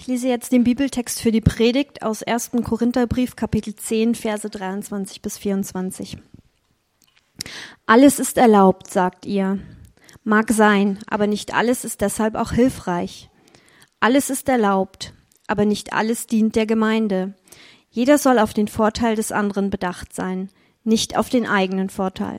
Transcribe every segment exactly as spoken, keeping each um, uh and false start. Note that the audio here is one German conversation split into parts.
Ich lese jetzt den Bibeltext für die Predigt aus ersten Korintherbrief, Kapitel zehn, Verse dreiundzwanzig bis vierundzwanzig. Alles ist erlaubt, sagt ihr. Mag sein, aber nicht alles ist deshalb auch hilfreich. Alles ist erlaubt, aber nicht alles dient der Gemeinde. Jeder soll auf den Vorteil des anderen bedacht sein, nicht auf den eigenen Vorteil.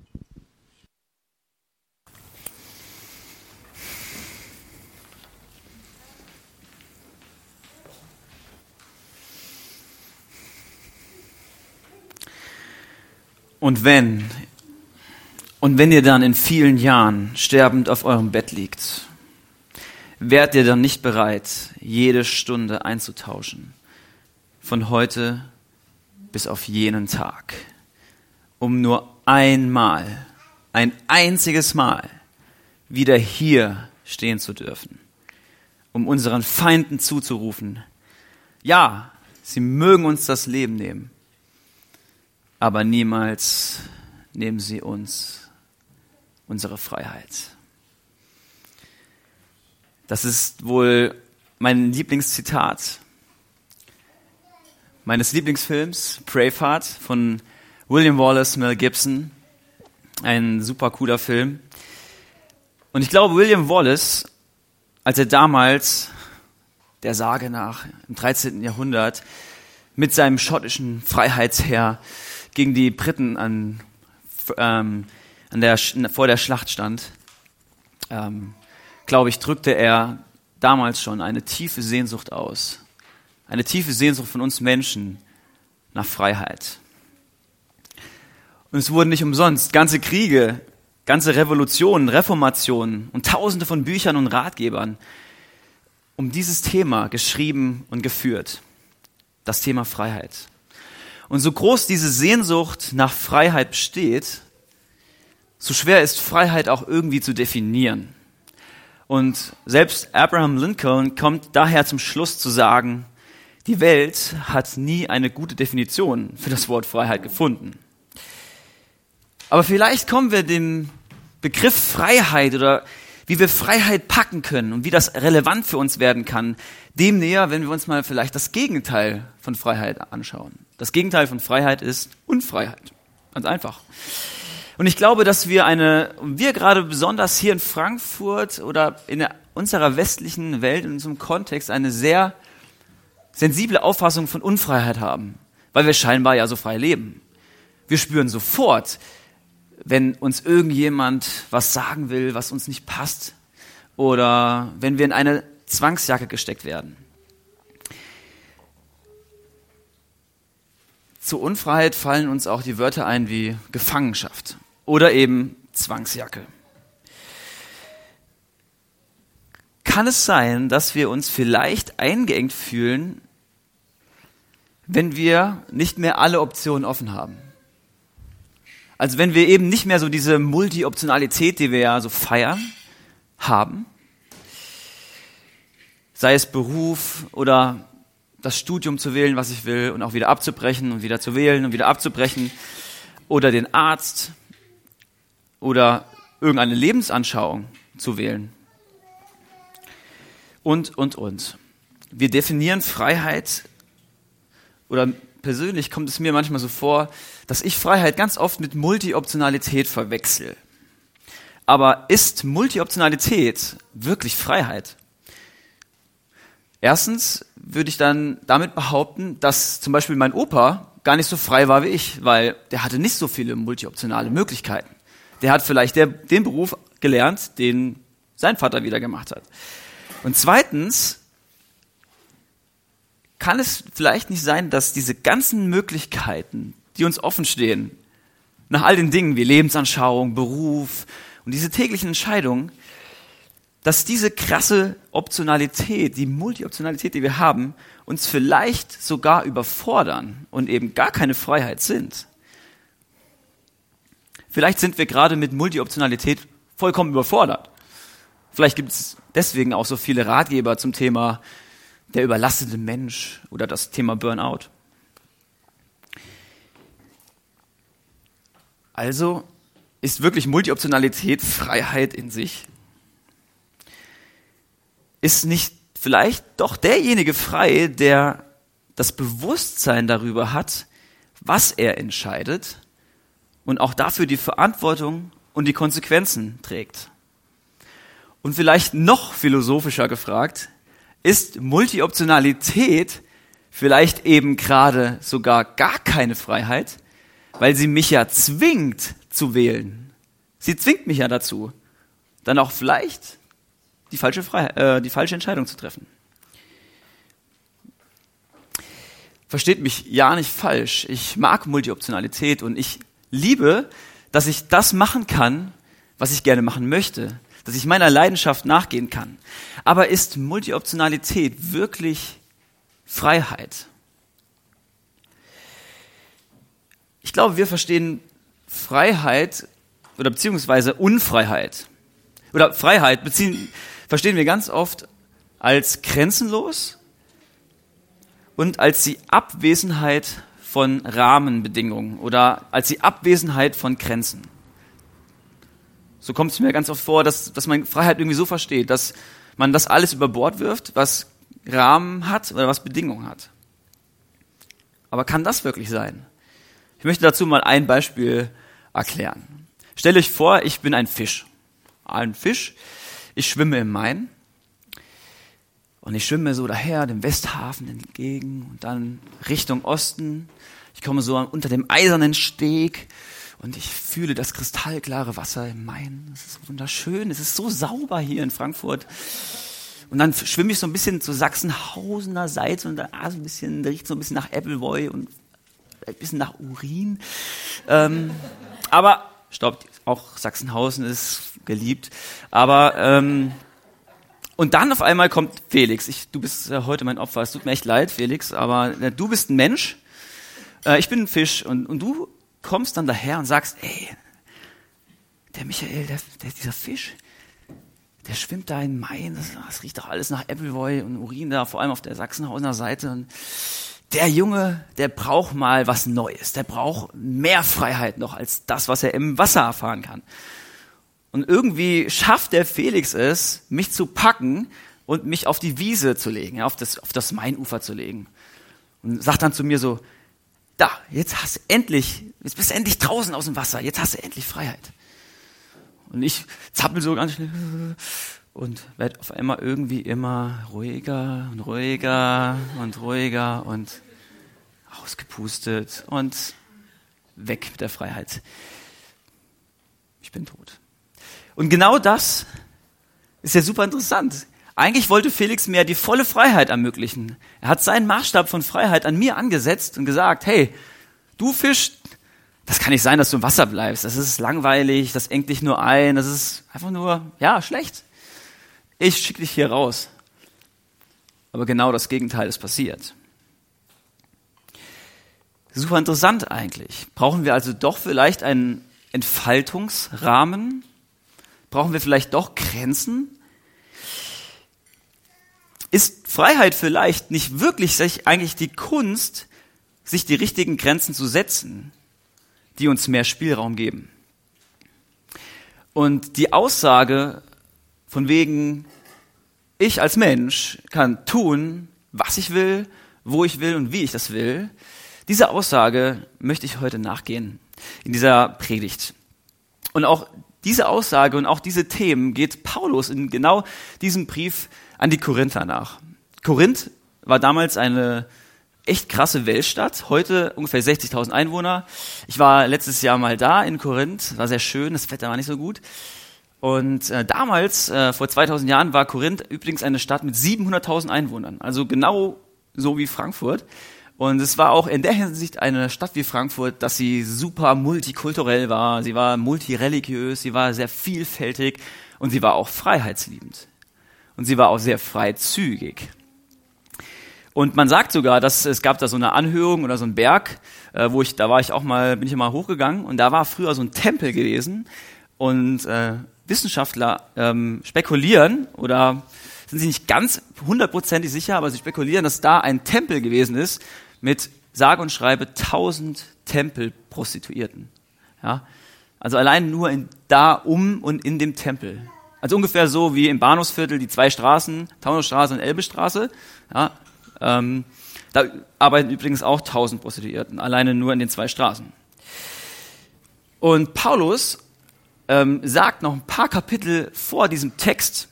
Und wenn, und wenn ihr dann in vielen Jahren sterbend auf eurem Bett liegt, wärt ihr dann nicht bereit, jede Stunde einzutauschen, von heute bis auf jenen Tag, um nur einmal, ein einziges Mal wieder hier stehen zu dürfen, um unseren Feinden zuzurufen, ja, sie mögen uns das Leben nehmen, aber niemals nehmen sie uns unsere Freiheit. Das ist wohl mein Lieblingszitat meines Lieblingsfilms, Braveheart von William Wallace, Mel Gibson. Ein super cooler Film. Und ich glaube, William Wallace, als er damals, der Sage nach, im dreizehnten Jahrhundert, mit seinem schottischen Freiheitsheer gegen die Briten an, ähm, an der, vor der Schlacht stand, ähm, glaube ich, drückte er damals schon eine tiefe Sehnsucht aus. Eine tiefe Sehnsucht von uns Menschen nach Freiheit. Und es wurden nicht umsonst ganze Kriege, ganze Revolutionen, Reformationen und tausende von Büchern und Ratgebern um dieses Thema geschrieben und geführt. Das Thema Freiheit. Und so groß diese Sehnsucht nach Freiheit besteht, so schwer ist Freiheit auch irgendwie zu definieren. Und selbst Abraham Lincoln kommt daher zum Schluss zu sagen, die Welt hat nie eine gute Definition für das Wort Freiheit gefunden. Aber vielleicht kommen wir dem Begriff Freiheit oder wie wir Freiheit packen können und wie das relevant für uns werden kann, dem näher, wenn wir uns mal vielleicht das Gegenteil von Freiheit anschauen. Das Gegenteil von Freiheit ist Unfreiheit. Ganz einfach. Und ich glaube, dass wir eine, wir gerade besonders hier in Frankfurt oder in unserer westlichen Welt, in unserem Kontext, eine sehr sensible Auffassung von Unfreiheit haben, weil wir scheinbar ja so frei leben. Wir spüren sofort, wenn uns irgendjemand was sagen will, was uns nicht passt, oder wenn wir in eine Zwangsjacke gesteckt werden. Zur Unfreiheit fallen uns auch die Wörter ein wie Gefangenschaft oder eben Zwangsjacke. Kann es sein, dass wir uns vielleicht eingeengt fühlen, wenn wir nicht mehr alle Optionen offen haben? Also wenn wir eben nicht mehr so diese Multi-Optionalität, die wir ja so feiern, haben, sei es Beruf oder das Studium zu wählen, was ich will, und auch wieder abzubrechen und wieder zu wählen und wieder abzubrechen, oder den Arzt oder irgendeine Lebensanschauung zu wählen. Und, und, und. Wir definieren Freiheit, oder persönlich kommt es mir manchmal so vor, dass ich Freiheit ganz oft mit Multi-Optionalität verwechsel. Aber ist Multi-Optionalität wirklich Freiheit? Erstens würde ich dann damit behaupten, dass zum Beispiel mein Opa gar nicht so frei war wie ich, weil der hatte nicht so viele multi-optionale Möglichkeiten. Der hat vielleicht der, den Beruf gelernt, den sein Vater wieder gemacht hat. Und zweitens kann es vielleicht nicht sein, dass diese ganzen Möglichkeiten, die uns offen stehen, nach all den Dingen wie Lebensanschauung, Beruf und diese täglichen Entscheidungen, dass diese krasse Optionalität, die Multi-Optionalität, die wir haben, uns vielleicht sogar überfordern und eben gar keine Freiheit sind. Vielleicht sind wir gerade mit Multi-Optionalität vollkommen überfordert. Vielleicht gibt es deswegen auch so viele Ratgeber zum Thema der überlastete Mensch oder das Thema Burnout. Also ist wirklich Multi-Optionalität Freiheit in sich? Ist nicht vielleicht doch derjenige frei, der das Bewusstsein darüber hat, was er entscheidet und auch dafür die Verantwortung und die Konsequenzen trägt. Und vielleicht noch philosophischer gefragt, ist Multioptionalität vielleicht eben gerade sogar gar keine Freiheit, weil sie mich ja zwingt zu wählen. Sie zwingt mich ja dazu, dann auch vielleicht die falsche Freiheit, äh, die falsche Entscheidung zu treffen. Versteht mich ja nicht falsch. Ich mag Multioptionalität und ich liebe, dass ich das machen kann, was ich gerne machen möchte, dass ich meiner Leidenschaft nachgehen kann. Aber ist Multioptionalität wirklich Freiheit? Ich glaube, wir verstehen Freiheit oder beziehungsweise Unfreiheit. Oder Freiheit beziehen, verstehen wir ganz oft als grenzenlos und als die Abwesenheit von Rahmenbedingungen oder als die Abwesenheit von Grenzen. So kommt es mir ganz oft vor, dass, dass man Freiheit irgendwie so versteht, dass man das alles über Bord wirft, was Rahmen hat oder was Bedingungen hat. Aber kann das wirklich sein? Ich möchte dazu mal ein Beispiel erklären. Stellt euch vor, ich bin ein Fisch. Ein Fisch. Ich schwimme im Main. Und ich schwimme so daher, dem Westhafen entgegen und dann Richtung Osten. Ich komme so unter dem eisernen Steg und ich fühle das kristallklare Wasser im Main. Es ist wunderschön, es ist so sauber hier in Frankfurt. Und dann schwimme ich so ein bisschen zur Sachsenhausener Seite und da so ein bisschen, da riecht so ein bisschen nach Appleboy und ein bisschen nach Urin. Ähm, aber, stopp, auch Sachsenhausen ist geliebt. Aber, ähm, und dann auf einmal kommt Felix. Ich, du bist äh, heute mein Opfer. Es tut mir echt leid, Felix, aber äh, du bist ein Mensch. Äh, ich bin ein Fisch. Und, und du kommst dann daher und sagst, ey, der Michael, der, der, dieser Fisch, der schwimmt da in Main. Das, das riecht doch alles nach Appleboy und Urin da, vor allem auf der Sachsenhausener Seite. Und der Junge, der braucht mal was Neues. Der braucht mehr Freiheit noch als das, was er im Wasser erfahren kann. Und irgendwie schafft der Felix es, mich zu packen und mich auf die Wiese zu legen, ja, auf das, auf das Mainufer zu legen. Und sagt dann zu mir so, da, jetzt hast du endlich, jetzt bist du endlich draußen aus dem Wasser, jetzt hast du endlich Freiheit. Und ich zappel so ganz schnell und werde auf einmal irgendwie immer ruhiger und ruhiger und ruhiger und ausgepustet und weg mit der Freiheit. Ich bin tot. Und genau das ist ja super interessant. Eigentlich wollte Felix mir die volle Freiheit ermöglichen. Er hat seinen Maßstab von Freiheit an mir angesetzt und gesagt, hey, du Fisch, das kann nicht sein, dass du im Wasser bleibst. Das ist langweilig, das engt dich nur ein, das ist einfach nur, ja, schlecht. Ich schicke dich hier raus. Aber genau das Gegenteil ist passiert. Super interessant eigentlich. Brauchen wir also doch vielleicht einen Entfaltungsrahmen? Brauchen wir vielleicht doch Grenzen? Ist Freiheit vielleicht nicht wirklich sich eigentlich die Kunst, sich die richtigen Grenzen zu setzen, die uns mehr Spielraum geben? Und die Aussage von wegen, ich als Mensch kann tun, was ich will, wo ich will und wie ich das will, dieser Aussage möchte ich heute nachgehen in dieser Predigt. Und auch diese Aussage und auch diese Themen geht Paulus in genau diesem Brief an die Korinther nach. Korinth war damals eine echt krasse Weltstadt, heute ungefähr sechzigtausend Einwohner. Ich war letztes Jahr mal da in Korinth, war sehr schön, das Wetter war nicht so gut. Und äh, damals, äh, vor zweitausend Jahren, war Korinth übrigens eine Stadt mit siebenhunderttausend Einwohnern, also genau so wie Frankfurt. Und es war auch in der Hinsicht eine Stadt wie Frankfurt, dass sie super multikulturell war, sie war multireligiös, sie war sehr vielfältig und sie war auch freiheitsliebend. Und sie war auch sehr freizügig. Und man sagt sogar, dass es gab da so eine Anhöhung oder so einen Berg, äh, wo ich, da war ich auch mal, bin ich mal hochgegangen und da war früher so ein Tempel gewesen und äh, Wissenschaftler ähm, spekulieren oder sind sich nicht ganz hundertprozentig sicher, aber sie spekulieren, dass da ein Tempel gewesen ist mit sage und schreibe tausend Tempelprostituierten. Ja? Also allein nur in, da um und in dem Tempel. Also ungefähr so wie im Bahnhofsviertel die zwei Straßen, Taunusstraße und Elbestraße. Ja, ähm, da arbeiten übrigens auch tausend Prostituierten, alleine nur in den zwei Straßen. Und Paulus ähm, sagt noch ein paar Kapitel vor diesem Text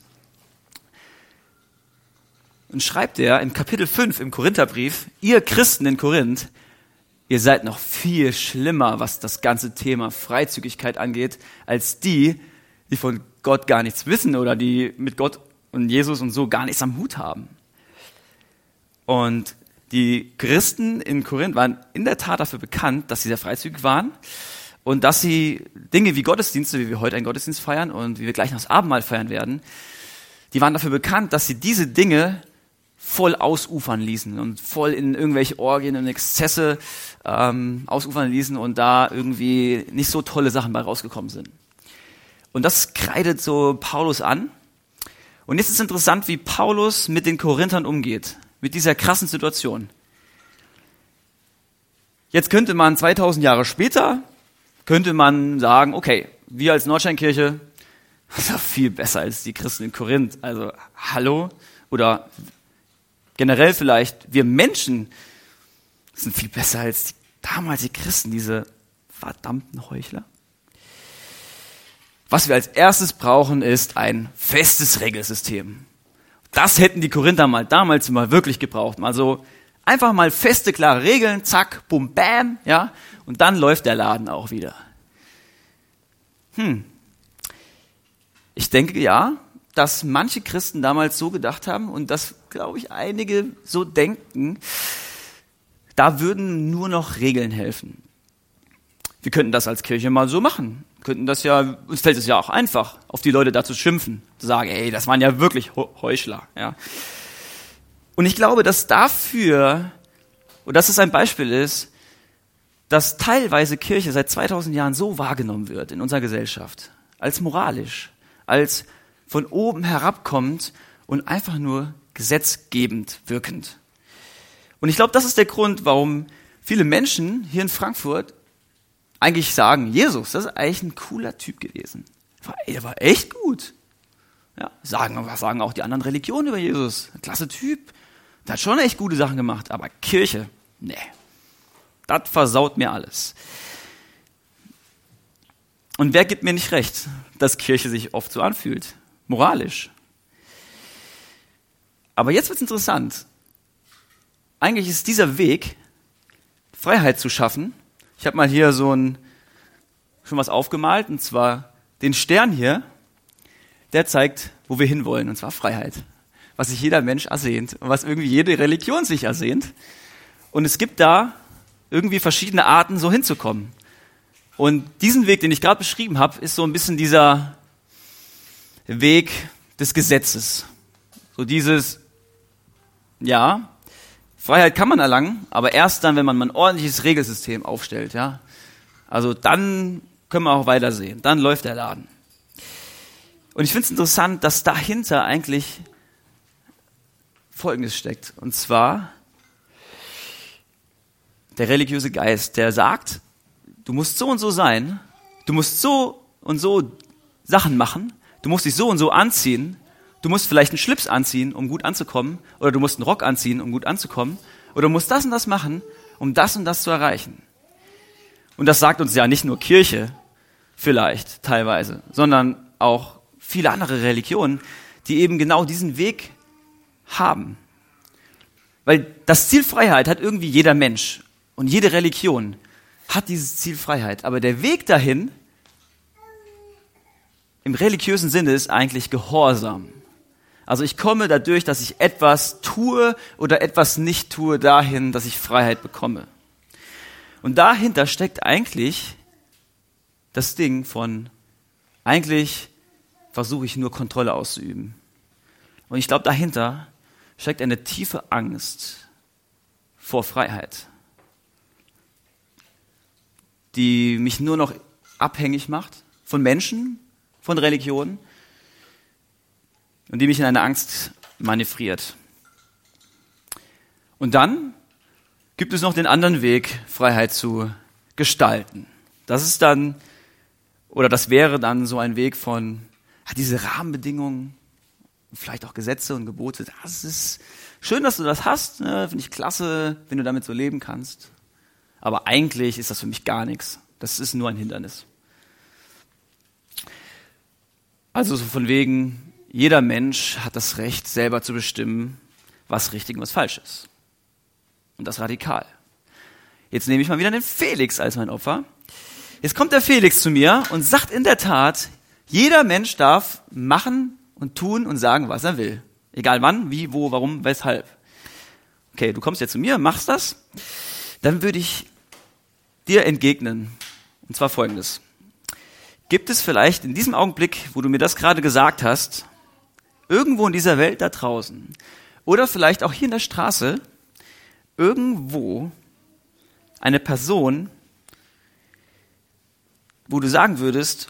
und schreibt er in Kapitel fünf im Korintherbrief, ihr Christen in Korinth, ihr seid noch viel schlimmer, was das ganze Thema Freizügigkeit angeht, als die, die von Gott gar nichts wissen oder die mit Gott und Jesus und so gar nichts am Hut haben. Und die Christen in Korinth waren in der Tat dafür bekannt, dass sie sehr freizügig waren und dass sie Dinge wie Gottesdienste, wie wir heute einen Gottesdienst feiern und wie wir gleich noch das Abendmahl feiern werden, die waren dafür bekannt, dass sie diese Dinge voll ausufern ließen und voll in irgendwelche Orgien und Exzesse ähm, ausufern ließen und da irgendwie nicht so tolle Sachen bei rausgekommen sind. Und das kreidet so Paulus an. Und jetzt ist interessant, wie Paulus mit den Korinthern umgeht, mit dieser krassen Situation. Jetzt könnte man zweitausend Jahre später, könnte man sagen, okay, wir als Nordsteinkirche, das ist ja viel besser als die Christen in Korinth. Also, hallo? Oder generell vielleicht, wir Menschen sind viel besser als die, damals die Christen, diese verdammten Heuchler. Was wir als erstes brauchen, ist ein festes Regelsystem. Das hätten die Korinther mal damals mal wirklich gebraucht. Also einfach mal feste, klare Regeln, zack, bum, bam, ja, und dann läuft der Laden auch wieder. Hm. Ich denke ja, dass manche Christen damals so gedacht haben und dass, glaube ich, einige so denken, da würden nur noch Regeln helfen. Wir könnten das als Kirche mal so machen. Wir könnten das ja, uns fällt es ja auch einfach, auf die Leute da zu schimpfen, zu sagen, ey, das waren ja wirklich Heuchler. Ja. Und ich glaube, dass dafür, und dass es ein Beispiel ist, dass teilweise Kirche seit zweitausend Jahren so wahrgenommen wird in unserer Gesellschaft, als moralisch, als von oben herabkommend und einfach nur gesetzgebend wirkend. Und ich glaube, das ist der Grund, warum viele Menschen hier in Frankfurt eigentlich sagen, Jesus, das ist eigentlich ein cooler Typ gewesen. Er war echt gut. Ja, sagen, was sagen auch die anderen Religionen über Jesus? Ein klasse Typ. Der hat schon echt gute Sachen gemacht, aber Kirche, nee. Das versaut mir alles. Und wer gibt mir nicht recht, dass Kirche sich oft so anfühlt? Moralisch. Aber jetzt wird's interessant. Eigentlich ist dieser Weg, Freiheit zu schaffen. Ich habe mal hier so ein, schon was aufgemalt, und zwar den Stern hier, der zeigt, wo wir hinwollen, und zwar Freiheit. Was sich jeder Mensch ersehnt und was irgendwie jede Religion sich ersehnt. Und es gibt da irgendwie verschiedene Arten, so hinzukommen. Und diesen Weg, den ich gerade beschrieben habe, ist so ein bisschen dieser Weg des Gesetzes. So dieses, ja, Freiheit kann man erlangen, aber erst dann, wenn man mal ein ordentliches Regelsystem aufstellt, ja. Also dann können wir auch weitersehen. Dann läuft der Laden. Und ich finde es interessant, dass dahinter eigentlich Folgendes steckt. Und zwar der religiöse Geist, der sagt, du musst so und so sein, du musst so und so Sachen machen, du musst dich so und so anziehen, du musst vielleicht einen Schlips anziehen, um gut anzukommen, oder du musst einen Rock anziehen, um gut anzukommen, oder du musst das und das machen, um das und das zu erreichen. Und das sagt uns ja nicht nur Kirche, vielleicht teilweise, sondern auch viele andere Religionen, die eben genau diesen Weg haben. Weil das Ziel Freiheit hat irgendwie jeder Mensch und jede Religion hat dieses Ziel Freiheit. Aber der Weg dahin im religiösen Sinne ist eigentlich Gehorsam. Also ich komme dadurch, dass ich etwas tue oder etwas nicht tue, dahin, dass ich Freiheit bekomme. Und dahinter steckt eigentlich das Ding von, eigentlich versuche ich nur Kontrolle auszuüben. Und ich glaube, dahinter steckt eine tiefe Angst vor Freiheit, die mich nur noch abhängig macht von Menschen, von Religionen und die mich in eine Angst manövriert. Und dann gibt es noch den anderen Weg, Freiheit zu gestalten. Das ist dann, oder das wäre dann so ein Weg von hat diese Rahmenbedingungen, vielleicht auch Gesetze und Gebote. Das ist schön, dass du das hast, ne? Finde ich klasse, wenn du damit so leben kannst. Aber eigentlich ist das für mich gar nichts. Das ist nur ein Hindernis. Also so von wegen, jeder Mensch hat das Recht, selber zu bestimmen, was richtig und was falsch ist. Und das radikal. Jetzt nehme ich mal wieder den Felix als mein Opfer. Jetzt kommt der Felix zu mir und sagt in der Tat, jeder Mensch darf machen und tun und sagen, was er will. Egal wann, wie, wo, warum, weshalb. Okay, du kommst jetzt zu mir, machst das. Dann würde ich dir entgegnen. Und zwar Folgendes. Gibt es vielleicht in diesem Augenblick, wo du mir das gerade gesagt hast, irgendwo in dieser Welt da draußen oder vielleicht auch hier in der Straße, irgendwo eine Person, wo du sagen würdest,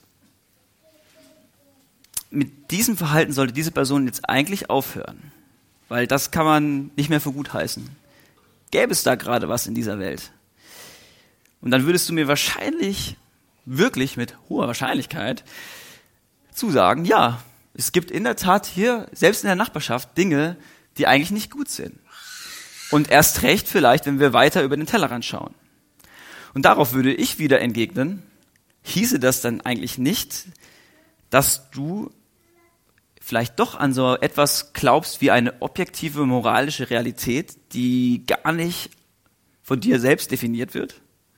mit diesem Verhalten sollte diese Person jetzt eigentlich aufhören, weil das kann man nicht mehr für gut heißen. Gäbe es da gerade was in dieser Welt? Und dann würdest du mir wahrscheinlich, wirklich mit hoher Wahrscheinlichkeit, zusagen, ja, es gibt in der Tat hier, selbst in der Nachbarschaft, Dinge, die eigentlich nicht gut sind. Und erst recht vielleicht, wenn wir weiter über den Tellerrand schauen. Und darauf würde ich wieder entgegnen, hieße das dann eigentlich nicht, dass du vielleicht doch an so etwas glaubst wie eine objektive moralische Realität, die gar nicht von dir selbst definiert wird?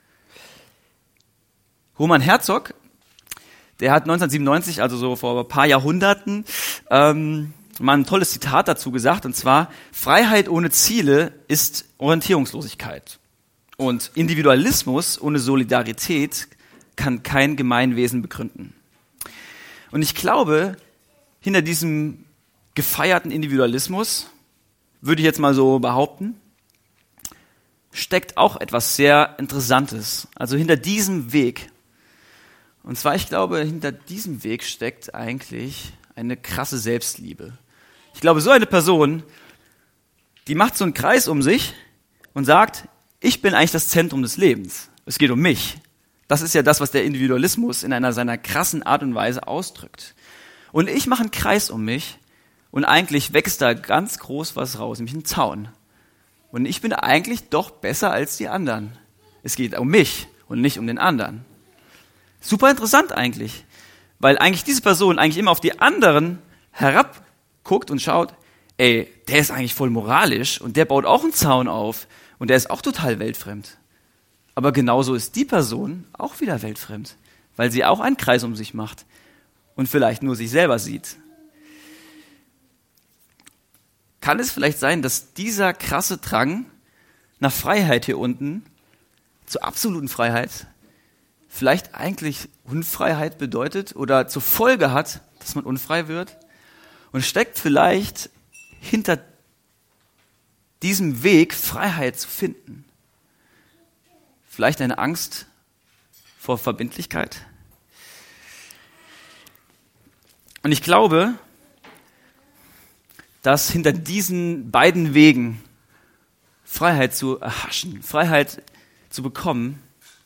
Roman Herzog, der hat neunzehnhundertsiebenundneunzig, also so vor ein paar Jahrhunderten, ähm, mal ein tolles Zitat dazu gesagt, und zwar, Freiheit ohne Ziele ist Orientierungslosigkeit. Und Individualismus ohne Solidarität kann kein Gemeinwesen begründen. Und ich glaube, hinter diesem gefeierten Individualismus, würde ich jetzt mal so behaupten, steckt auch etwas sehr Interessantes. Also hinter diesem Weg. Und zwar, ich glaube, hinter diesem Weg steckt eigentlich eine krasse Selbstliebe. Ich glaube, so eine Person, die macht so einen Kreis um sich und sagt, ich bin eigentlich das Zentrum des Lebens. Es geht um mich. Das ist ja das, was der Individualismus in einer seiner krassen Art und Weise ausdrückt. Und ich mache einen Kreis um mich und eigentlich wächst da ganz groß was raus, nämlich ein Zaun. Und ich bin eigentlich doch besser als die anderen. Es geht um mich und nicht um den anderen. Super interessant eigentlich, weil eigentlich diese Person eigentlich immer auf die anderen herabguckt und schaut, ey, der ist eigentlich voll moralisch und der baut auch einen Zaun auf und der ist auch total weltfremd. Aber genauso ist die Person auch wieder weltfremd, weil sie auch einen Kreis um sich macht und vielleicht nur sich selber sieht. Kann es vielleicht sein, dass dieser krasse Drang nach Freiheit hier unten, zur absoluten Freiheit, vielleicht eigentlich Unfreiheit bedeutet oder zur Folge hat, dass man unfrei wird? Und steckt vielleicht hinter diesem Weg, Freiheit zu finden, vielleicht eine Angst vor Verbindlichkeit? Und ich glaube, dass hinter diesen beiden Wegen, Freiheit zu erhaschen, Freiheit zu bekommen,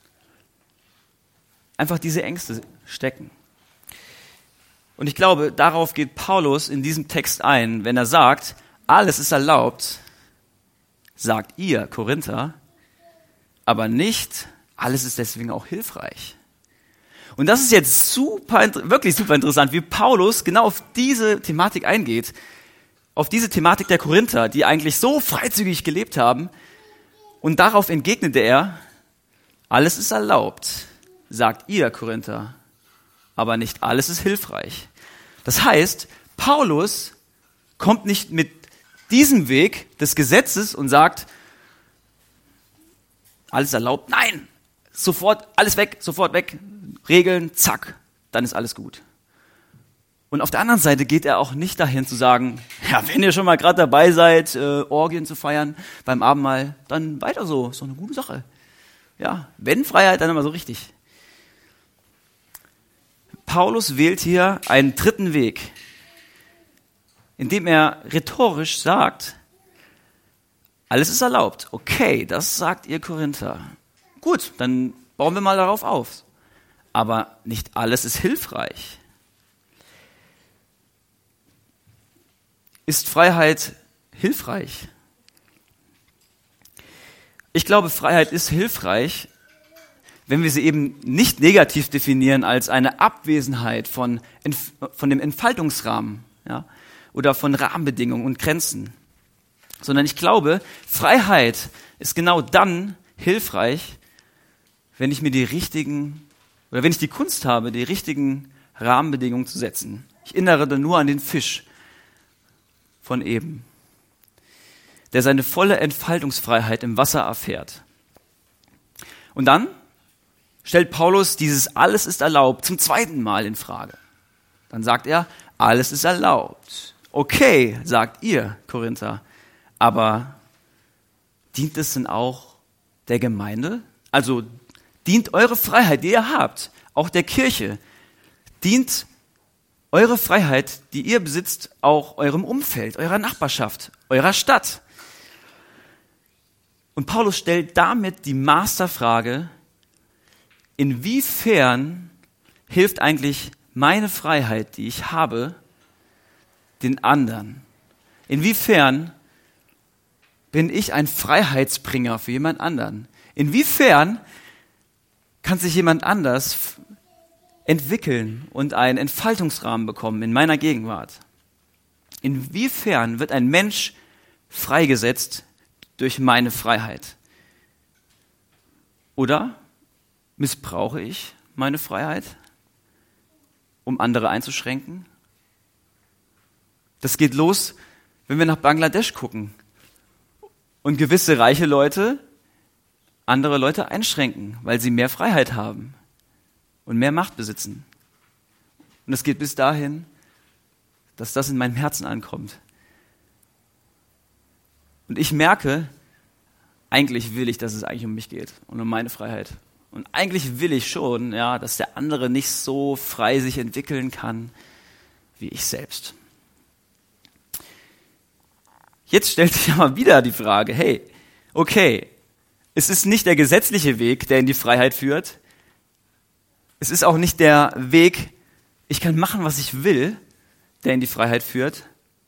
einfach diese Ängste stecken. Und ich glaube, darauf geht Paulus in diesem Text ein, wenn er sagt, alles ist erlaubt, sagt ihr, Korinther, aber nicht, alles ist deswegen auch hilfreich. Und das ist jetzt super, wirklich super interessant, wie Paulus genau auf diese Thematik eingeht, auf diese Thematik der Korinther, die eigentlich so freizügig gelebt haben. Und darauf entgegnete er, alles ist erlaubt, sagt ihr, Korinther, aber nicht alles ist hilfreich. Das heißt, Paulus kommt nicht mit diesem Weg des Gesetzes und sagt, alles erlaubt, nein, sofort, alles weg, sofort weg, Regeln, zack, dann ist alles gut. Und auf der anderen Seite geht er auch nicht dahin zu sagen, ja, wenn ihr schon mal gerade dabei seid, äh, Orgien zu feiern beim Abendmahl, dann weiter so, ist doch eine gute Sache. Ja, wenn Freiheit, dann immer so richtig. Paulus wählt hier einen dritten Weg, indem er rhetorisch sagt, alles ist erlaubt. Okay, das sagt ihr Korinther. Gut, dann bauen wir mal darauf auf. Aber nicht alles ist hilfreich. ist Freiheit hilfreich? Ich glaube, Freiheit ist hilfreich, wenn wir sie eben nicht negativ definieren als eine Abwesenheit von, von dem Entfaltungsrahmen, ja, oder von Rahmenbedingungen und Grenzen. Sondern ich glaube, Freiheit ist genau dann hilfreich, wenn ich mir die richtigen, oder wenn ich die Kunst habe, die richtigen Rahmenbedingungen zu setzen. Ich erinnere da nur an den Fisch von eben, der seine volle Entfaltungsfreiheit im Wasser erfährt. Und dann stellt Paulus dieses Alles ist erlaubt zum zweiten Mal in Frage. Dann sagt er, alles ist erlaubt. Okay, sagt ihr, Korinther, aber dient es denn auch der Gemeinde? Also dient eure Freiheit, die ihr habt, auch der Kirche, dient eure Freiheit, die ihr besitzt, auch eurem Umfeld, eurer Nachbarschaft, eurer Stadt. Und Paulus stellt damit die Masterfrage, inwiefern hilft eigentlich meine Freiheit, die ich habe, den anderen? Inwiefern bin ich ein Freiheitsbringer für jemand anderen? Inwiefern kann sich jemand anders entwickeln und einen Entfaltungsrahmen bekommen in meiner Gegenwart? Inwiefern wird ein Mensch freigesetzt durch meine Freiheit? Oder missbrauche ich meine Freiheit, um andere einzuschränken? Das geht los, wenn wir nach Bangladesch gucken und gewisse reiche Leute andere Leute einschränken, weil sie mehr Freiheit haben und mehr Macht besitzen. Und es geht bis dahin, dass das in meinem Herzen ankommt. Und ich merke, eigentlich will ich, dass es eigentlich um mich geht und um meine Freiheit. Und eigentlich will ich schon, ja, dass der andere nicht so frei sich entwickeln kann wie ich selbst. Jetzt stellt sich aber wieder die Frage, hey, okay, es ist nicht der gesetzliche Weg, der in die Freiheit führt. Es ist auch nicht der Weg, ich kann machen, was ich will, der in die Freiheit führt.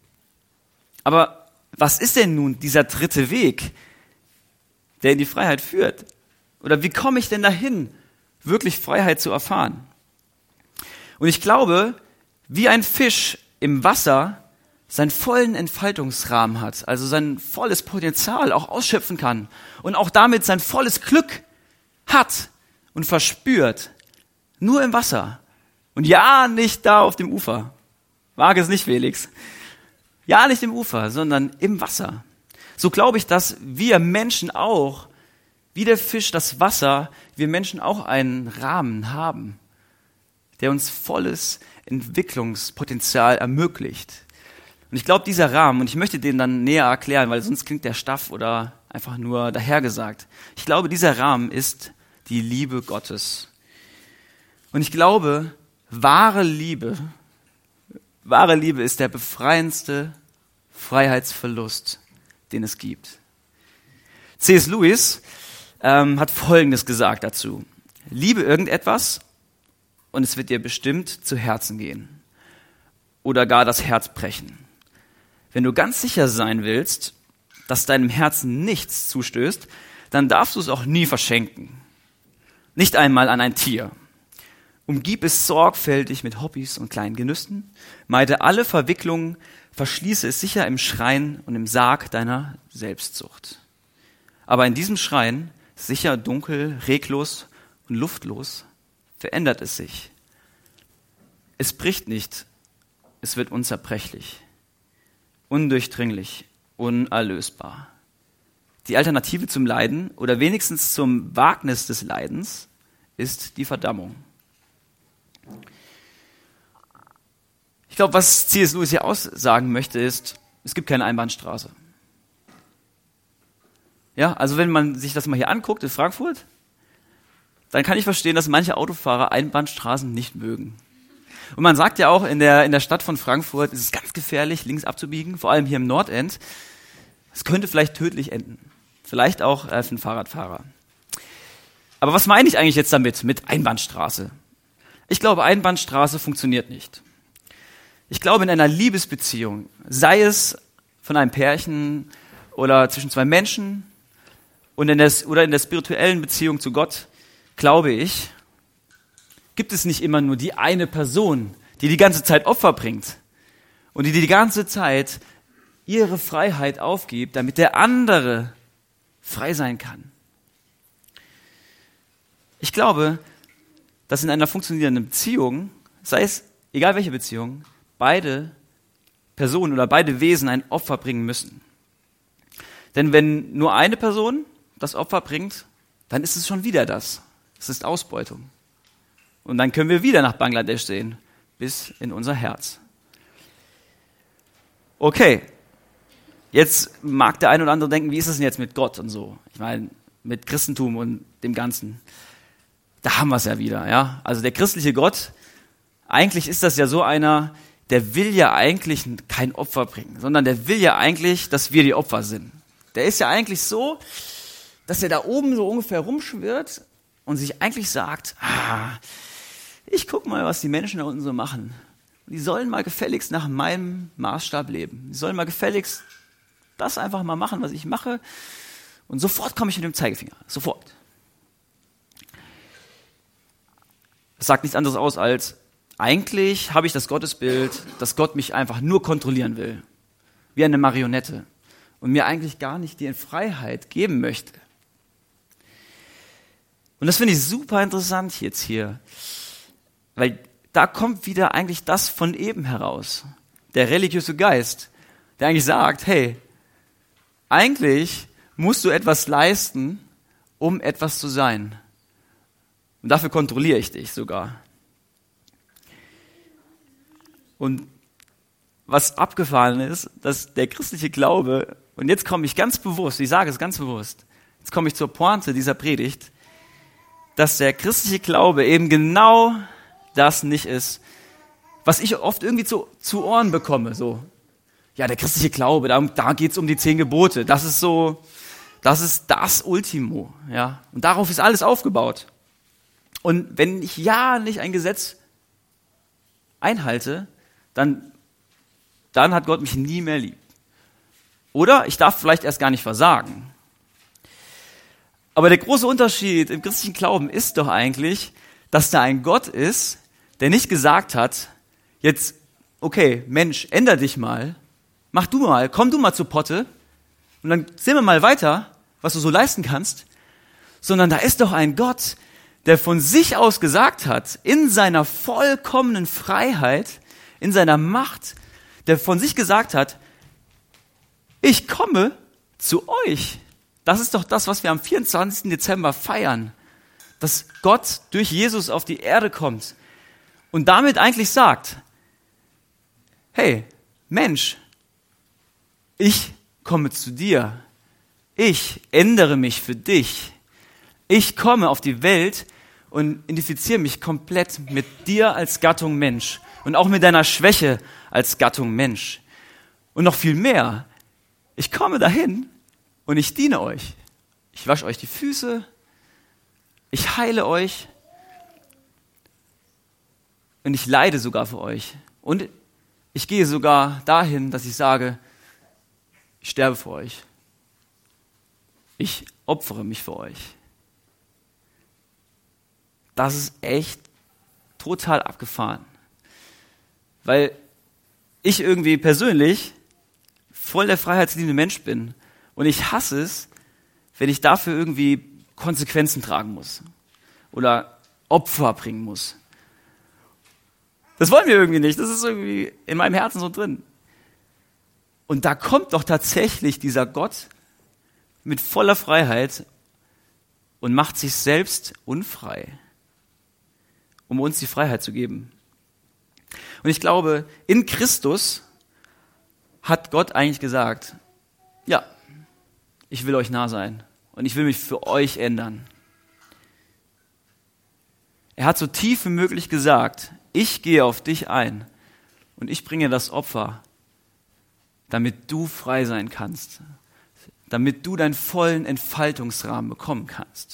Aber was ist denn nun dieser dritte Weg, der in die Freiheit führt? Oder wie komme ich denn dahin, wirklich Freiheit zu erfahren? Und ich glaube, wie ein Fisch im Wasser seinen vollen Entfaltungsrahmen hat, also sein volles Potenzial auch ausschöpfen kann und auch damit sein volles Glück hat und verspürt, nur im Wasser. Und ja, nicht da auf dem Ufer. Wage es nicht, Felix. Ja, nicht im Ufer, sondern im Wasser. So glaube ich, dass wir Menschen auch, wie der Fisch das Wasser, wir Menschen auch einen Rahmen haben, der uns volles Entwicklungspotenzial ermöglicht. Und ich glaube, dieser Rahmen, und ich möchte den dann näher erklären, weil sonst klingt der Staff oder einfach nur dahergesagt. Ich glaube, dieser Rahmen ist die Liebe Gottes. Und ich glaube, wahre Liebe, wahre Liebe ist der befreiendste Freiheitsverlust, den es gibt. C S Lewis ähm, hat Folgendes gesagt dazu. Liebe irgendetwas und es wird dir bestimmt zu Herzen gehen oder gar das Herz brechen. Wenn du ganz sicher sein willst, dass deinem Herzen nichts zustößt, dann darfst du es auch nie verschenken. Nicht einmal an ein Tier. Umgib es sorgfältig mit Hobbys und kleinen Genüssen, meide alle Verwicklungen, verschließe es sicher im Schrein und im Sarg deiner Selbstsucht. Aber in diesem Schrein, sicher dunkel, reglos und luftlos, verändert es sich. Es bricht nicht, es wird unzerbrechlich. Undurchdringlich, unerlösbar. Die Alternative zum Leiden oder wenigstens zum Wagnis des Leidens ist die Verdammung. Ich glaube, was C S Lewis hier aussagen möchte, ist, es gibt keine Einbahnstraße. Ja, also wenn man sich das mal hier anguckt in Frankfurt, dann kann ich verstehen, dass manche Autofahrer Einbahnstraßen nicht mögen. Und man sagt ja auch, in der, in der Stadt von Frankfurt ist es ganz gefährlich, links abzubiegen, vor allem hier im Nordend. Es könnte vielleicht tödlich enden. Vielleicht auch äh, für einen Fahrradfahrer. Aber was meine ich eigentlich jetzt damit, mit Einbahnstraße? Ich glaube, Einbahnstraße funktioniert nicht. Ich glaube, in einer Liebesbeziehung, sei es von einem Pärchen oder zwischen zwei Menschen und in der, oder in der spirituellen Beziehung zu Gott, glaube ich, gibt es nicht immer nur die eine Person, die die ganze Zeit Opfer bringt und die die ganze Zeit ihre Freiheit aufgibt, damit der andere frei sein kann. Ich glaube, dass in einer funktionierenden Beziehung, sei es egal welche Beziehung, beide Personen oder beide Wesen ein Opfer bringen müssen. Denn wenn nur eine Person das Opfer bringt, dann ist es schon wieder das. Es ist Ausbeutung. Und dann können wir wieder nach Bangladesch sehen, bis in unser Herz. Okay, jetzt mag der ein oder andere denken, wie ist es denn jetzt mit Gott und so? Ich meine, mit Christentum und dem Ganzen. Da haben wir es ja wieder, ja. Also der christliche Gott, eigentlich ist das ja so einer, der will ja eigentlich kein Opfer bringen, sondern der will ja eigentlich, dass wir die Opfer sind. Der ist ja eigentlich so, dass er da oben so ungefähr rumschwirrt und sich eigentlich sagt, ah, ich guck mal, was die Menschen da unten so machen. Die sollen mal gefälligst nach meinem Maßstab leben. Die sollen mal gefälligst das einfach mal machen, was ich mache. Und sofort komme ich mit dem Zeigefinger. Sofort. Das sagt nichts anderes aus als, eigentlich habe ich das Gottesbild, dass Gott mich einfach nur kontrollieren will. Wie eine Marionette. Und mir eigentlich gar nicht die Freiheit geben möchte. Und das finde ich super interessant jetzt hier. Weil da kommt wieder eigentlich das von eben heraus. Der religiöse Geist, der eigentlich sagt, hey, eigentlich musst du etwas leisten, um etwas zu sein. Und dafür kontrolliere ich dich sogar. Und was abgefahren ist, dass der christliche Glaube, und jetzt komme ich ganz bewusst, ich sage es ganz bewusst, jetzt komme ich zur Pointe dieser Predigt, dass der christliche Glaube eben genau das nicht ist, was ich oft irgendwie zu, zu Ohren bekomme. So, ja, der christliche Glaube, da, da geht es um die zehn Gebote. Das ist so, das ist das Ultimo. Ja? Und darauf ist alles aufgebaut. Und wenn ich ja nicht ein Gesetz einhalte, dann, dann hat Gott mich nie mehr lieb. Oder ich darf vielleicht erst gar nicht versagen. Aber der große Unterschied im christlichen Glauben ist doch eigentlich, dass da ein Gott ist, der nicht gesagt hat, jetzt, okay, Mensch, änder dich mal, mach du mal, komm du mal zu Potte und dann sehen wir mal weiter, was du so leisten kannst, sondern da ist doch ein Gott, der von sich aus gesagt hat, in seiner vollkommenen Freiheit, in seiner Macht, der von sich gesagt hat, ich komme zu euch. Das ist doch das, was wir am vierundzwanzigsten Dezember feiern, dass Gott durch Jesus auf die Erde kommt und damit eigentlich sagt, hey, Mensch, ich komme zu dir, ich ändere mich für dich, ich komme auf die Welt und identifiziere mich komplett mit dir als Gattung Mensch und auch mit deiner Schwäche als Gattung Mensch. Und noch viel mehr, ich komme dahin und ich diene euch. Ich wasche euch die Füße, ich heile euch und ich leide sogar für euch. Und ich gehe sogar dahin, dass ich sage, ich sterbe für euch. Ich opfere mich für euch. Das ist echt total abgefahren. Weil ich irgendwie persönlich voll der freiheitsliebende Mensch bin. Und ich hasse es, wenn ich dafür irgendwie Konsequenzen tragen muss. Oder Opfer bringen muss. Das wollen wir irgendwie nicht. Das ist irgendwie in meinem Herzen so drin. Und da kommt doch tatsächlich dieser Gott mit voller Freiheit und macht sich selbst unfrei, um uns die Freiheit zu geben. Und ich glaube, in Christus hat Gott eigentlich gesagt, ja, ich will euch nah sein und ich will mich für euch ändern. Er hat so tief wie möglich gesagt, ich gehe auf dich ein und ich bringe das Opfer, damit du frei sein kannst, damit du deinen vollen Entfaltungsrahmen bekommen kannst.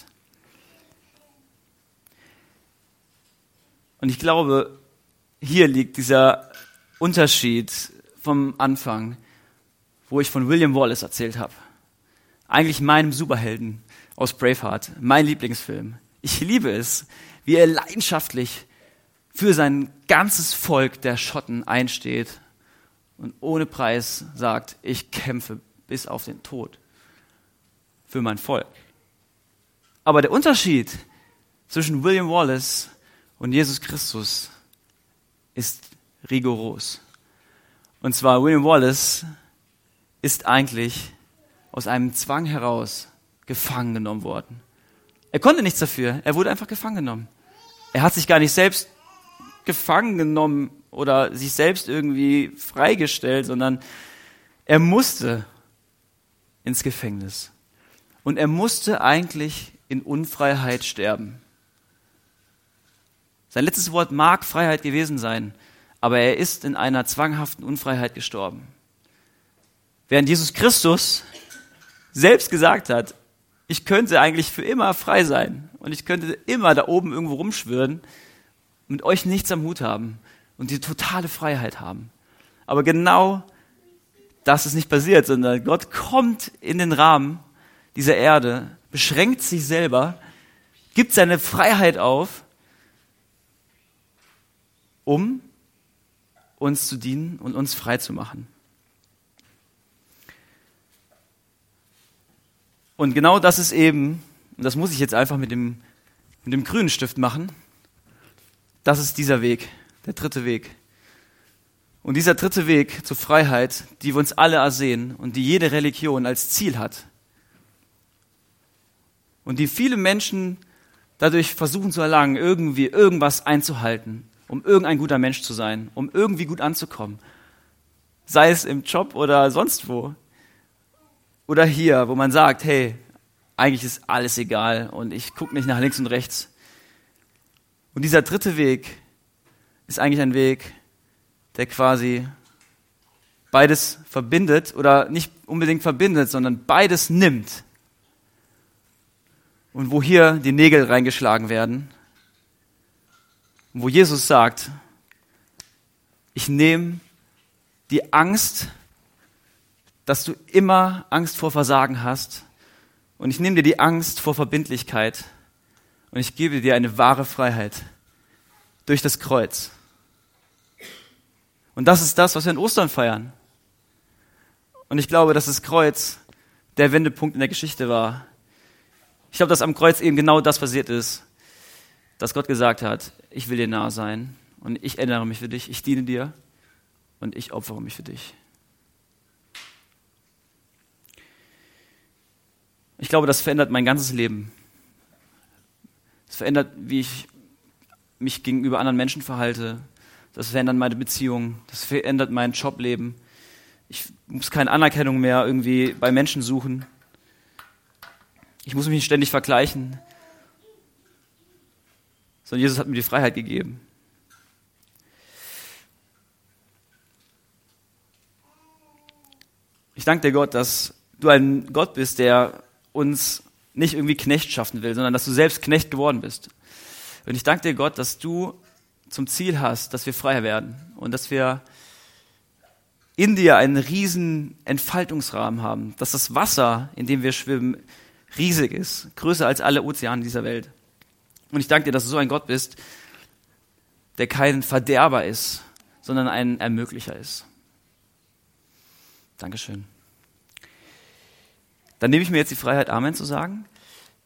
Und ich glaube, hier liegt dieser Unterschied vom Anfang, wo ich von William Wallace erzählt habe. Eigentlich meinem Superhelden aus Braveheart, mein Lieblingsfilm. Ich liebe es, wie er leidenschaftlich für sein ganzes Volk der Schotten einsteht und ohne Preis sagt, ich kämpfe bis auf den Tod für mein Volk. Aber der Unterschied zwischen William Wallace und Jesus Christus ist rigoros. Und zwar William Wallace ist eigentlich aus einem Zwang heraus gefangen genommen worden. Er konnte nichts dafür, er wurde einfach gefangen genommen. Er hat sich gar nicht selbst gefangen genommen oder sich selbst irgendwie freigestellt, sondern er musste ins Gefängnis. Und er musste eigentlich in Unfreiheit sterben. Sein letztes Wort mag Freiheit gewesen sein, aber er ist in einer zwanghaften Unfreiheit gestorben. Während Jesus Christus selbst gesagt hat, ich könnte eigentlich für immer frei sein und ich könnte immer da oben irgendwo rumschwirren, mit euch nichts am Hut haben und die totale Freiheit haben. Aber genau das ist nicht passiert, sondern Gott kommt in den Rahmen dieser Erde, beschränkt sich selber, gibt seine Freiheit auf, um uns zu dienen und uns frei zu machen. Und genau das ist eben, und das muss ich jetzt einfach mit dem, mit dem grünen Stift machen, das ist dieser Weg, der dritte Weg. Und dieser dritte Weg zur Freiheit, die wir uns alle ersehen und die jede Religion als Ziel hat und die viele Menschen dadurch versuchen zu erlangen, irgendwie irgendwas einzuhalten, um irgendein guter Mensch zu sein, um irgendwie gut anzukommen, sei es im Job oder sonst wo. Oder hier, wo man sagt, hey, eigentlich ist alles egal und ich gucke nicht nach links und rechts. Und dieser dritte Weg ist eigentlich ein Weg, der quasi beides verbindet oder nicht unbedingt verbindet, sondern beides nimmt. Und wo hier die Nägel reingeschlagen werden, wo Jesus sagt, ich nehme die Angst, dass du immer Angst vor Versagen hast. Und ich nehme dir die Angst vor Verbindlichkeit. Und ich gebe dir eine wahre Freiheit durch das Kreuz. Und das ist das, was wir in Ostern feiern. Und ich glaube, dass das Kreuz der Wendepunkt in der Geschichte war. Ich glaube, dass am Kreuz eben genau das passiert ist, dass Gott gesagt hat, ich will dir nahe sein und ich ändere mich für dich, ich diene dir und ich opfere mich für dich. Ich glaube, das verändert mein ganzes Leben. Es verändert, wie ich mich gegenüber anderen Menschen verhalte. Das verändert meine Beziehungen. Das verändert mein Jobleben. Ich muss keine Anerkennung mehr irgendwie bei Menschen suchen. Ich muss mich nicht ständig vergleichen. Sondern Jesus hat mir die Freiheit gegeben. Ich danke dir, Gott, dass du ein Gott bist, der uns nicht irgendwie Knecht schaffen will, sondern dass du selbst Knecht geworden bist. Und ich danke dir, Gott, dass du zum Ziel hast, dass wir frei werden und dass wir in dir einen riesen Entfaltungsrahmen haben, dass das Wasser, in dem wir schwimmen, riesig ist, größer als alle Ozeane dieser Welt. Und ich danke dir, dass du so ein Gott bist, der kein Verderber ist, sondern ein Ermöglicher ist. Dankeschön. Dann nehme ich mir jetzt die Freiheit, Amen zu sagen.